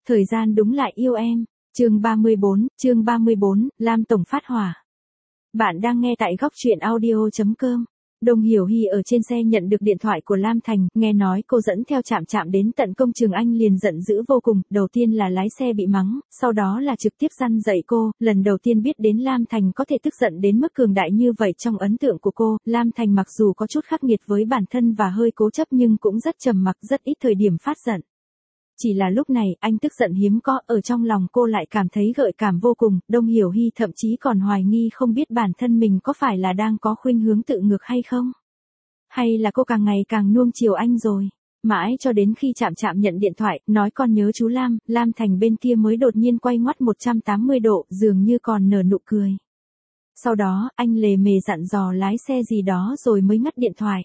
Thời gian đúng lại yêu em. Chương 34, Lam Tổng phát hỏa. Bạn đang nghe tại góc truyện audio.com. Đồng Hiểu Hy ở trên xe nhận được điện thoại của Lam Thành, nghe nói cô dẫn theo Trạm đến tận công trường, anh liền giận dữ vô cùng, đầu tiên là lái xe bị mắng, sau đó là trực tiếp răn dạy cô, lần đầu tiên biết đến Lam Thành có thể tức giận đến mức cường đại như vậy. Trong ấn tượng của cô, Lam Thành mặc dù có chút khắc nghiệt với bản thân và hơi cố chấp nhưng cũng rất trầm mặc, rất ít thời điểm phát giận. Chỉ là lúc này, anh tức giận hiếm có, ở trong lòng cô lại cảm thấy gợi cảm vô cùng, Đồng Hiểu Hy thậm chí còn hoài nghi không biết bản thân mình có phải là đang có khuynh hướng tự ngược hay không? Hay là cô càng ngày càng nuông chiều anh rồi? Mãi cho đến khi Trạm nhận điện thoại, nói con nhớ chú Lam, Lam Thành bên kia mới đột nhiên quay ngoắt 180 độ, dường như còn nở nụ cười. Sau đó, anh lề mề dặn dò lái xe gì đó rồi mới ngắt điện thoại.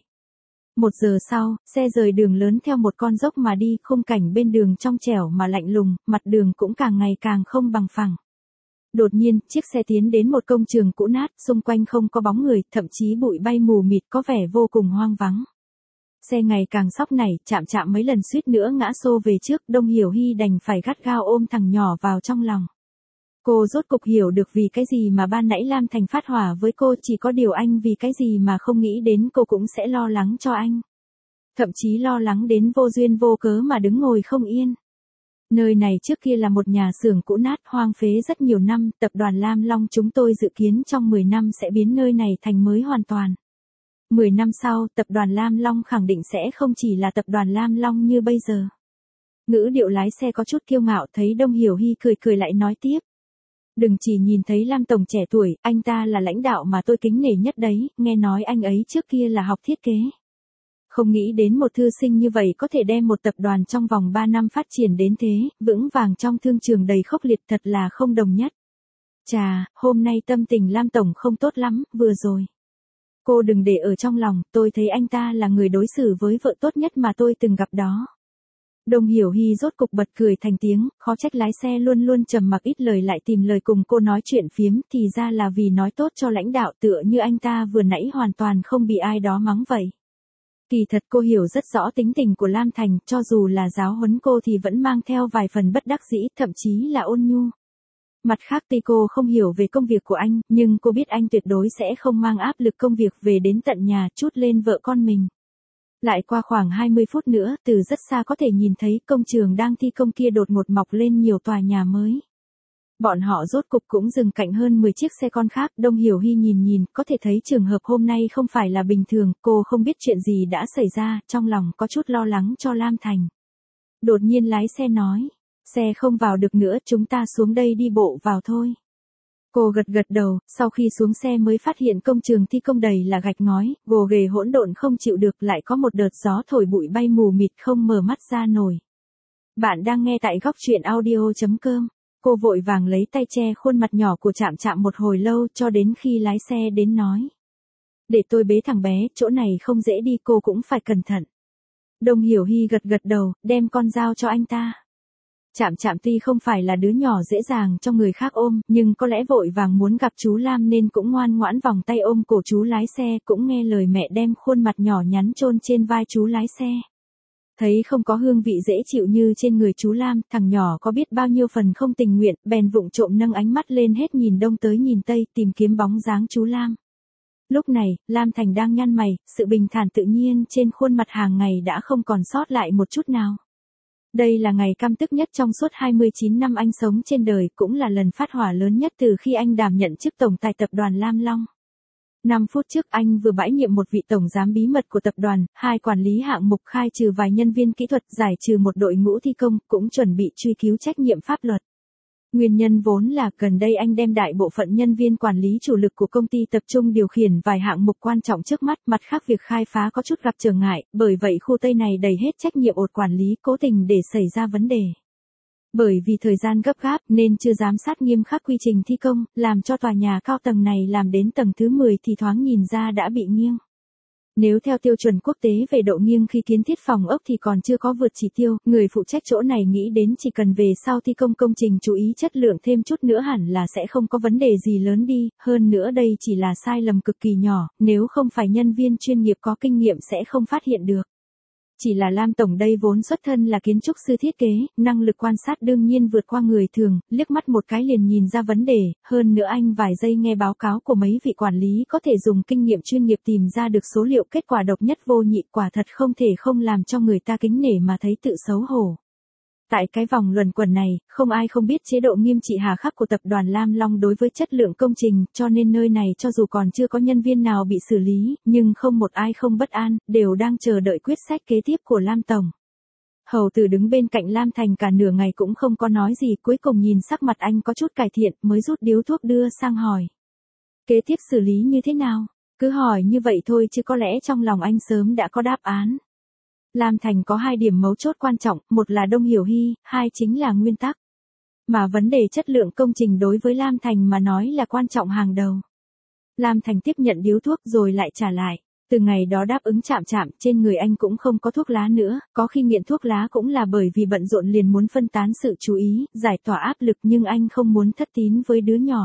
1 giờ sau, xe rời đường lớn theo một con dốc mà đi, khung cảnh bên đường trong trẻo mà lạnh lùng, mặt đường cũng càng ngày càng không bằng phẳng. Đột nhiên, chiếc xe tiến đến một công trường cũ nát, xung quanh không có bóng người, thậm chí bụi bay mù mịt, có vẻ vô cùng hoang vắng. Xe ngày càng sóc nảy, Trạm mấy lần suýt nữa ngã xô về trước, Đồng Hiểu Hy đành phải gắt gao ôm thằng nhỏ vào trong lòng. Cô rốt cục hiểu được vì cái gì mà ban nãy Lam Thành phát hỏa với cô, chỉ có điều anh vì cái gì mà không nghĩ đến cô cũng sẽ lo lắng cho anh. Thậm chí lo lắng đến vô duyên vô cớ mà đứng ngồi không yên. Nơi này trước kia là một nhà xưởng cũ nát hoang phế rất nhiều năm, tập đoàn Lam Long chúng tôi dự kiến trong 10 năm sẽ biến nơi này thành mới hoàn toàn. 10 năm sau, tập đoàn Lam Long khẳng định sẽ không chỉ là tập đoàn Lam Long như bây giờ. Ngữ điệu lái xe có chút kiêu ngạo, thấy Đồng Hiểu Hy cười lại nói tiếp. Đừng chỉ nhìn thấy Lam Tổng trẻ tuổi, anh ta là lãnh đạo mà tôi kính nể nhất đấy, nghe nói anh ấy trước kia là học thiết kế. Không nghĩ đến một thư sinh như vậy có thể đem một tập đoàn trong vòng 3 năm phát triển đến thế, vững vàng trong thương trường đầy khốc liệt, thật là không đồng nhất. Chà, hôm nay tâm tình Lam Tổng không tốt lắm, vừa rồi. Cô đừng để ở trong lòng, tôi thấy anh ta là người đối xử với vợ tốt nhất mà tôi từng gặp đó. Đồng Hiểu Hy rốt cục bật cười thành tiếng, khó trách lái xe luôn luôn trầm mặc ít lời lại tìm lời cùng cô nói chuyện phiếm, thì ra là vì nói tốt cho lãnh đạo, tựa như anh ta vừa nãy hoàn toàn không bị ai đó mắng vậy. Kỳ thật cô hiểu rất rõ tính tình của Lam Thành, cho dù là giáo huấn cô thì vẫn mang theo vài phần bất đắc dĩ, thậm chí là ôn nhu. Mặt khác tuy cô không hiểu về công việc của anh, nhưng cô biết anh tuyệt đối sẽ không mang áp lực công việc về đến tận nhà trút lên vợ con mình. Lại qua khoảng 20 phút nữa, từ rất xa có thể nhìn thấy công trường đang thi công kia đột ngột mọc lên nhiều tòa nhà mới. Bọn họ rốt cục cũng dừng cạnh hơn 10 chiếc xe con khác, Đồng Hiểu Hy nhìn, có thể thấy trường hợp hôm nay không phải là bình thường, cô không biết chuyện gì đã xảy ra, trong lòng có chút lo lắng cho Lam Thành. Đột nhiên lái xe nói, xe không vào được nữa, chúng ta xuống đây đi bộ vào thôi. Cô gật đầu, sau khi xuống xe mới phát hiện công trường thi công đầy là gạch ngói, gồ ghề hỗn độn không chịu được, lại có một đợt gió thổi bụi bay mù mịt không mở mắt ra nổi. Bạn đang nghe tại góc truyện audio.com. Cô vội vàng lấy tay che khuôn mặt nhỏ của Trạm một hồi lâu cho đến khi lái xe đến nói. Để tôi bế thằng bé, chỗ này không dễ đi, cô cũng phải cẩn thận. Đồng Hiểu Hy gật đầu, đem con dao cho anh ta. Trạm tuy không phải là đứa nhỏ dễ dàng cho người khác ôm, nhưng có lẽ vội vàng muốn gặp chú Lam nên cũng ngoan ngoãn vòng tay ôm cổ chú lái xe, cũng nghe lời mẹ đem khuôn mặt nhỏ nhắn chôn trên vai chú lái xe. Thấy không có hương vị dễ chịu như trên người chú Lam, thằng nhỏ có biết bao nhiêu phần không tình nguyện, bèn vụng trộm nâng ánh mắt lên hết nhìn đông tới nhìn tây tìm kiếm bóng dáng chú Lam. Lúc này, Lam Thành đang nhăn mày, sự bình thản tự nhiên trên khuôn mặt hàng ngày đã không còn sót lại một chút nào. Đây là ngày căm tức nhất trong suốt 29 năm anh sống trên đời, cũng là lần phát hỏa lớn nhất từ khi anh đảm nhận chức tổng tài tập đoàn Lam Long. 5 phút trước anh vừa bãi nhiệm một vị tổng giám bí mật của tập đoàn, 2 quản lý hạng mục, khai trừ vài nhân viên kỹ thuật, giải trừ một đội ngũ thi công, cũng chuẩn bị truy cứu trách nhiệm pháp luật. Nguyên nhân vốn là gần đây anh đem đại bộ phận nhân viên quản lý chủ lực của công ty tập trung điều khiển vài hạng mục quan trọng trước mắt, mặt khác việc khai phá có chút gặp trở ngại, bởi vậy khu Tây này đẩy hết trách nhiệm ột quản lý, cố tình để xảy ra vấn đề. Bởi vì thời gian gấp gáp nên chưa giám sát nghiêm khắc quy trình thi công, làm cho tòa nhà cao tầng này làm đến tầng thứ 10 thì thoáng nhìn ra đã bị nghiêng. Nếu theo tiêu chuẩn quốc tế về độ nghiêng khi kiến thiết phòng ốc thì còn chưa có vượt chỉ tiêu, người phụ trách chỗ này nghĩ đến chỉ cần về sau thi công công trình chú ý chất lượng thêm chút nữa hẳn là sẽ không có vấn đề gì lớn đi, hơn nữa đây chỉ là sai lầm cực kỳ nhỏ, nếu không phải nhân viên chuyên nghiệp có kinh nghiệm sẽ không phát hiện được. Chỉ là Lam Tổng đây vốn xuất thân là kiến trúc sư thiết kế, năng lực quan sát đương nhiên vượt qua người thường, liếc mắt một cái liền nhìn ra vấn đề, hơn nữa anh vài giây nghe báo cáo của mấy vị quản lý có thể dùng kinh nghiệm chuyên nghiệp tìm ra được số liệu kết quả độc nhất vô nhị, quả thật không thể không làm cho người ta kính nể mà thấy tự xấu hổ. Tại cái vòng luẩn quẩn này, không ai không biết chế độ nghiêm trị hà khắc của tập đoàn Lam Long đối với chất lượng công trình, cho nên nơi này cho dù còn chưa có nhân viên nào bị xử lý, nhưng không một ai không bất an, đều đang chờ đợi quyết sách kế tiếp của Lam Tổng. Hầu Tử đứng bên cạnh Lam Thành cả nửa ngày cũng không có nói gì, cuối cùng nhìn sắc mặt anh có chút cải thiện, mới rút điếu thuốc đưa sang hỏi. Kế tiếp xử lý như thế nào? Cứ hỏi như vậy thôi chứ có lẽ trong lòng anh sớm đã có đáp án. Lam Thành có 2 điểm mấu chốt quan trọng, một là Đông Hiểu Hy, 2 chính là nguyên tắc. Mà vấn đề chất lượng công trình đối với Lam Thành mà nói là quan trọng hàng đầu. Lam Thành tiếp nhận điếu thuốc rồi lại trả lại. Từ ngày đó đáp ứng chạm, trên người anh cũng không có thuốc lá nữa, có khi nghiện thuốc lá cũng là bởi vì bận rộn liền muốn phân tán sự chú ý, giải tỏa áp lực, nhưng anh không muốn thất tín với đứa nhỏ.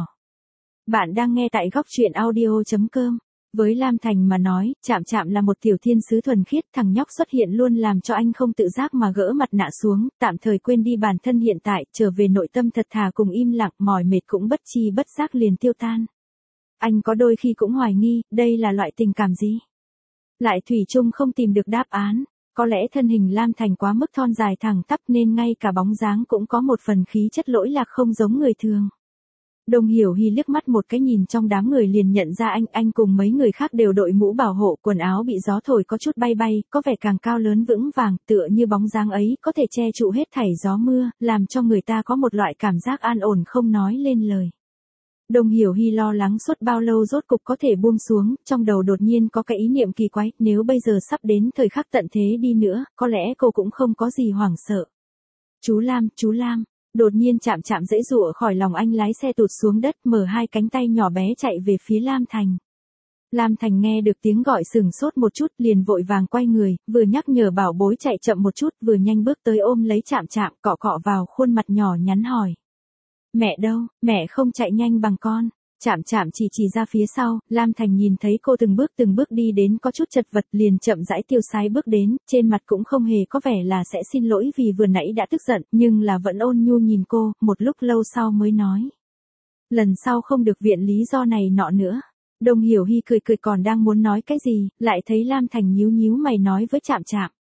Bạn đang nghe tại góc truyện audio.com. Với Lam Thành mà nói, Chạm là một tiểu thiên sứ thuần khiết, thằng nhóc xuất hiện luôn làm cho anh không tự giác mà gỡ mặt nạ xuống, tạm thời quên đi bản thân hiện tại, trở về nội tâm thật thà cùng im lặng, mỏi mệt cũng bất chi bất giác liền tiêu tan. Anh có đôi khi cũng hoài nghi, đây là loại tình cảm gì? Lại thủy chung không tìm được đáp án, có lẽ thân hình Lam Thành quá mức thon dài thẳng tắp nên ngay cả bóng dáng cũng có một phần khí chất lỗi lạc không giống người thường. Đông Hiểu Hy liếc mắt một cái nhìn trong đám người liền nhận ra anh cùng mấy người khác đều đội mũ bảo hộ, quần áo bị gió thổi có chút bay bay, có vẻ càng cao lớn vững vàng, tựa như bóng dáng ấy có thể che trụ hết thảy gió mưa, làm cho người ta có một loại cảm giác an ổn không nói lên lời. Đông Hiểu Hy lo lắng suốt bao lâu rốt cục có thể buông xuống, trong đầu đột nhiên có cái ý niệm kỳ quái, nếu bây giờ sắp đến thời khắc tận thế đi nữa, có lẽ cô cũng không có gì hoảng sợ. Chú Lam. Đột nhiên Chạm giãy giụa khỏi lòng anh, lái xe tụt xuống đất, mở 2 cánh tay nhỏ bé chạy về phía Lam Thành. Lam Thành nghe được tiếng gọi sừng sốt một chút, liền vội vàng quay người, vừa nhắc nhở bảo bối chạy chậm một chút, vừa nhanh bước tới ôm lấy Chạm, cọ vào khuôn mặt nhỏ nhắn hỏi. Mẹ đâu, mẹ không chạy nhanh bằng con. Chạm chỉ ra phía sau, Lam Thành nhìn thấy cô từng bước đi đến có chút chật vật, liền chậm rãi tiêu sái bước đến, trên mặt cũng không hề có vẻ là sẽ xin lỗi vì vừa nãy đã tức giận, nhưng là vẫn ôn nhu nhìn cô, một lúc lâu sau mới nói. Lần sau không được viện lý do này nọ nữa. Đông Hiểu Hy cười còn đang muốn nói cái gì, lại thấy Lam Thành nhíu mày nói với Chạm.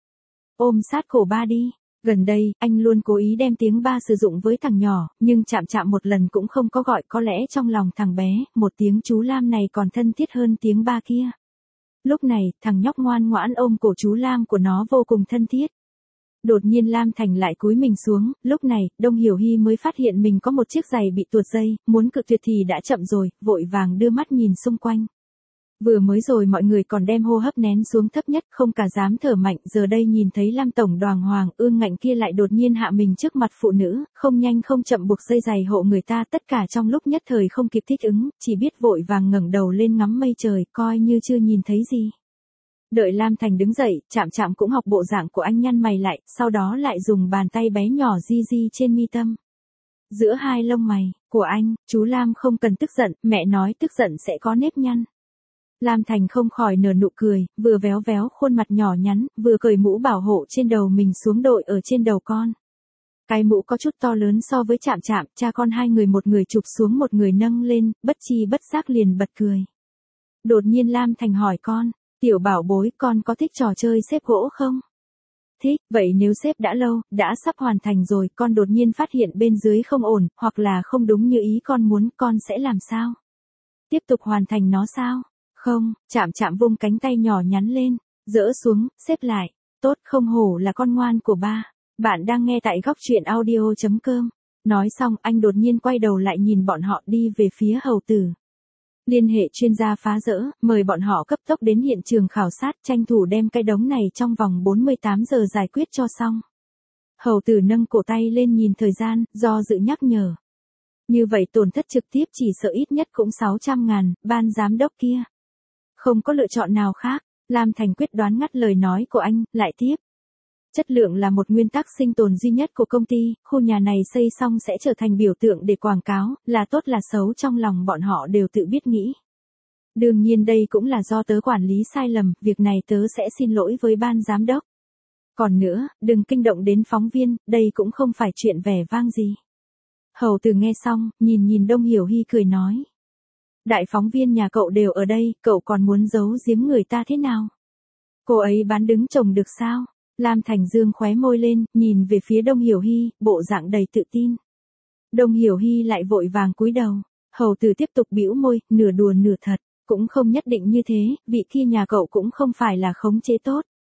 Ôm sát cổ ba đi. Gần đây, anh luôn cố ý đem tiếng ba sử dụng với thằng nhỏ, nhưng Chạm một lần cũng không có gọi, có lẽ trong lòng thằng bé, một tiếng chú Lam này còn thân thiết hơn tiếng ba kia. Lúc này, thằng nhóc ngoan ngoãn ôm cổ chú Lam của nó vô cùng thân thiết. Đột nhiên Lam Thành lại cúi mình xuống, lúc này, Đông Hiểu Hy mới phát hiện mình có một chiếc giày bị tuột dây, muốn cự tuyệt thì đã chậm rồi, vội vàng đưa mắt nhìn xung quanh. Vừa mới rồi mọi người còn đem hô hấp nén xuống thấp nhất, không cả dám thở mạnh, giờ đây nhìn thấy Lam Tổng đoàng hoàng ương ngạnh kia lại đột nhiên hạ mình trước mặt phụ nữ, không nhanh không chậm buộc dây giày hộ người ta, tất cả trong lúc nhất thời không kịp thích ứng, chỉ biết vội vàng ngẩng đầu lên ngắm mây trời, coi như chưa nhìn thấy gì. Đợi Lam Thành đứng dậy, Chạm cũng học bộ dạng của anh, nhăn mày lại, sau đó lại dùng bàn tay bé nhỏ di trên mi tâm. Giữa 2 lông mày của anh, chú Lam không cần tức giận, mẹ nói tức giận sẽ có nếp nhăn. Lam Thành không khỏi nở nụ cười, vừa véo khuôn mặt nhỏ nhắn, vừa cởi mũ bảo hộ trên đầu mình xuống đội ở trên đầu con. Cái mũ có chút to lớn so với Chạm, cha con 2 người, một người chụp xuống một người nâng lên, bất chi bất giác liền bật cười. Đột nhiên Lam Thành hỏi con, tiểu bảo bối, con có thích trò chơi xếp gỗ không? Thích, vậy nếu xếp đã lâu, đã sắp hoàn thành rồi, con đột nhiên phát hiện bên dưới không ổn, hoặc là không đúng như ý con muốn, con sẽ làm sao? Tiếp tục hoàn thành nó sao? Không, Chạm vung cánh tay nhỏ nhắn lên, dỡ xuống, xếp lại. Tốt, không hổ là con ngoan của ba. Bạn đang nghe tại góc truyện audio.com. Nói xong, anh đột nhiên quay đầu lại nhìn bọn họ đi về phía Hầu Tử. Liên hệ chuyên gia phá rỡ, mời bọn họ cấp tốc đến hiện trường khảo sát, tranh thủ đem cái đống này trong vòng 48 giờ giải quyết cho xong. Hầu Tử nâng cổ tay lên nhìn thời gian, do dự nhắc nhở. Như vậy tổn thất trực tiếp chỉ sợ ít nhất cũng 600.000, ban giám đốc kia. Không có lựa chọn nào khác, Lam Thành quyết đoán ngắt lời nói của anh, lại tiếp. Chất lượng là một nguyên tắc sinh tồn duy nhất của công ty, khu nhà này xây xong sẽ trở thành biểu tượng để quảng cáo, là tốt là xấu trong lòng bọn họ đều tự biết nghĩ. Đương nhiên đây cũng là do tớ quản lý sai lầm, việc này tớ sẽ xin lỗi với ban giám đốc. Còn nữa, đừng kinh động đến phóng viên, đây cũng không phải chuyện vẻ vang gì. Hầu Tử nghe xong, nhìn Đông Hiểu Hy cười nói. Đại phóng viên nhà cậu đều ở đây, cậu còn muốn giấu giếm người ta thế nào? Cô ấy bán đứng chồng được sao? Lam Thành Dương khóe môi lên, nhìn về phía Đông Hiểu Hy, bộ dạng đầy tự tin. Đông Hiểu Hy lại vội vàng cúi đầu. Hầu Tử tiếp tục bĩu môi, nửa đùa nửa thật, cũng không nhất định như thế, vị kia nhà cậu cũng không phải là khống chế tốt.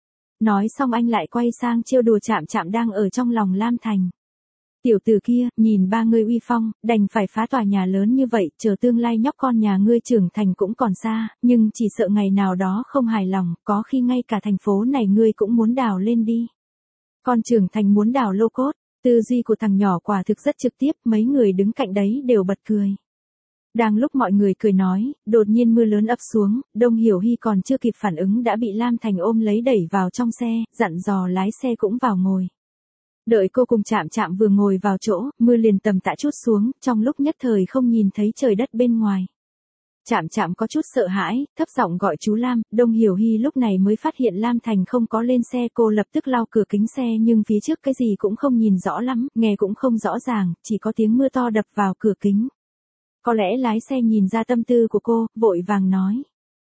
Nói xong anh lại quay sang trêu đùa Trạm Trạm đang ở trong lòng Lam Thành. Tiểu tử kia, nhìn ba ngươi uy phong, đành phải phá tòa nhà lớn như vậy, chờ tương lai nhóc con nhà ngươi trưởng thành cũng còn xa, nhưng chỉ sợ ngày nào đó không hài lòng, có khi ngay cả thành phố này ngươi cũng muốn đào lên đi. Con trưởng thành muốn đào lô cốt, tư duy của thằng nhỏ quả thực rất trực tiếp, mấy người đứng cạnh đấy đều bật cười. Đang lúc mọi người cười nói, đột nhiên mưa lớn ập xuống, Đông Hiểu Hy còn chưa kịp phản ứng đã bị Lam Thành ôm lấy đẩy vào trong xe, dặn dò lái xe cũng vào ngồi. Đợi cô cùng Trạm Trạm vừa ngồi vào chỗ, mưa liền tầm tạ chút xuống, trong lúc nhất thời không nhìn thấy trời đất bên ngoài. Trạm Trạm có chút sợ hãi, thấp giọng gọi chú Lam, Đông Hiểu Hy lúc này mới phát hiện Lam Thành không có lên xe, cô lập tức lau cửa kính xe nhưng phía trước cái gì cũng không nhìn rõ lắm, nghe cũng không rõ ràng, chỉ có tiếng mưa to đập vào cửa kính. Có lẽ lái xe nhìn ra tâm tư của cô, vội vàng nói.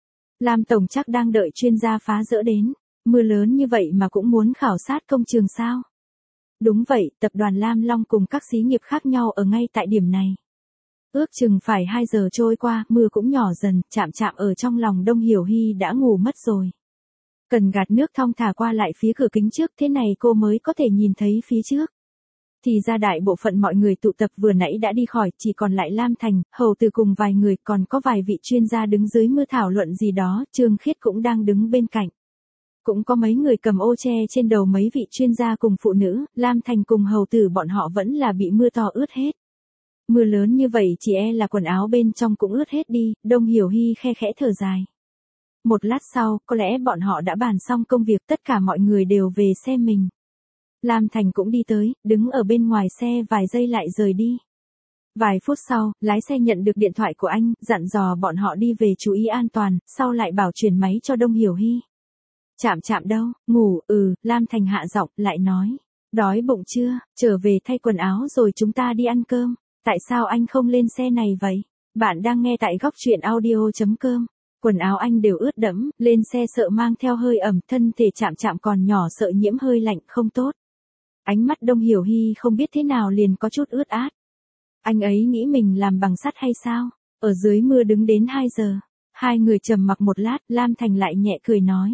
Lam Tổng chắc đang đợi chuyên gia phá dỡ đến, mưa lớn như vậy mà cũng muốn khảo sát công trường sao? Đúng vậy, tập đoàn Lam Long cùng các xí nghiệp khác nhau ở ngay tại điểm này. Ước chừng phải 2 giờ trôi qua, mưa cũng nhỏ dần, Trạm Trạm ở trong lòng Đông Hiểu Hy đã ngủ mất rồi. Cần gạt nước thong thả qua lại phía cửa kính trước, thế này cô mới có thể nhìn thấy phía trước. Thì ra đại bộ phận mọi người tụ tập vừa nãy đã đi khỏi, chỉ còn lại Lam Thành, Hầu Tử cùng vài người, còn có vài vị chuyên gia đứng dưới mưa thảo luận gì đó, Trương Khiết cũng đang đứng bên cạnh. Cũng có mấy người cầm ô che trên đầu mấy vị chuyên gia cùng phụ nữ, Lam Thành cùng Hầu Tử bọn họ vẫn là bị mưa to ướt hết. Mưa lớn như vậy chỉ e là quần áo bên trong cũng ướt hết đi, Đông Hiểu Hy khe khẽ thở dài. Một lát sau, có lẽ bọn họ đã bàn xong công việc, tất cả mọi người đều về xe mình. Lam Thành cũng đi tới, đứng ở bên ngoài xe vài giây lại rời đi. Vài phút sau, lái xe nhận được điện thoại của anh, dặn dò bọn họ đi về chú ý an toàn, sau lại bảo chuyển máy cho Đông Hiểu Hy. Trạm Trạm đâu, ngủ, Lam Thành hạ giọng, lại nói. Đói bụng chưa, trở về thay quần áo rồi chúng ta đi ăn cơm. Tại sao anh không lên xe này vậy? Bạn đang nghe tại góc truyện audio.com. Quần áo anh đều ướt đẫm, lên xe sợ mang theo hơi ẩm, thân thể Trạm Trạm còn nhỏ sợ nhiễm hơi lạnh không tốt. Ánh mắt Đông Hiểu Hy không biết thế nào liền có chút ướt át. Anh ấy nghĩ mình làm bằng sắt hay sao? Ở dưới mưa đứng đến 2 giờ. Hai người trầm mặc một lát, Lam Thành lại nhẹ cười nói.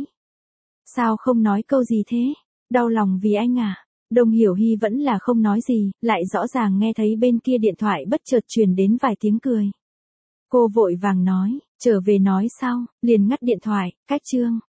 Sao không nói câu gì thế? Đau lòng vì anh à? Đông Hiểu Hy vẫn là không nói gì, lại rõ ràng nghe thấy bên kia điện thoại bất chợt truyền đến vài tiếng cười. Cô vội vàng nói, trở về nói sau, liền ngắt điện thoại, cách chương.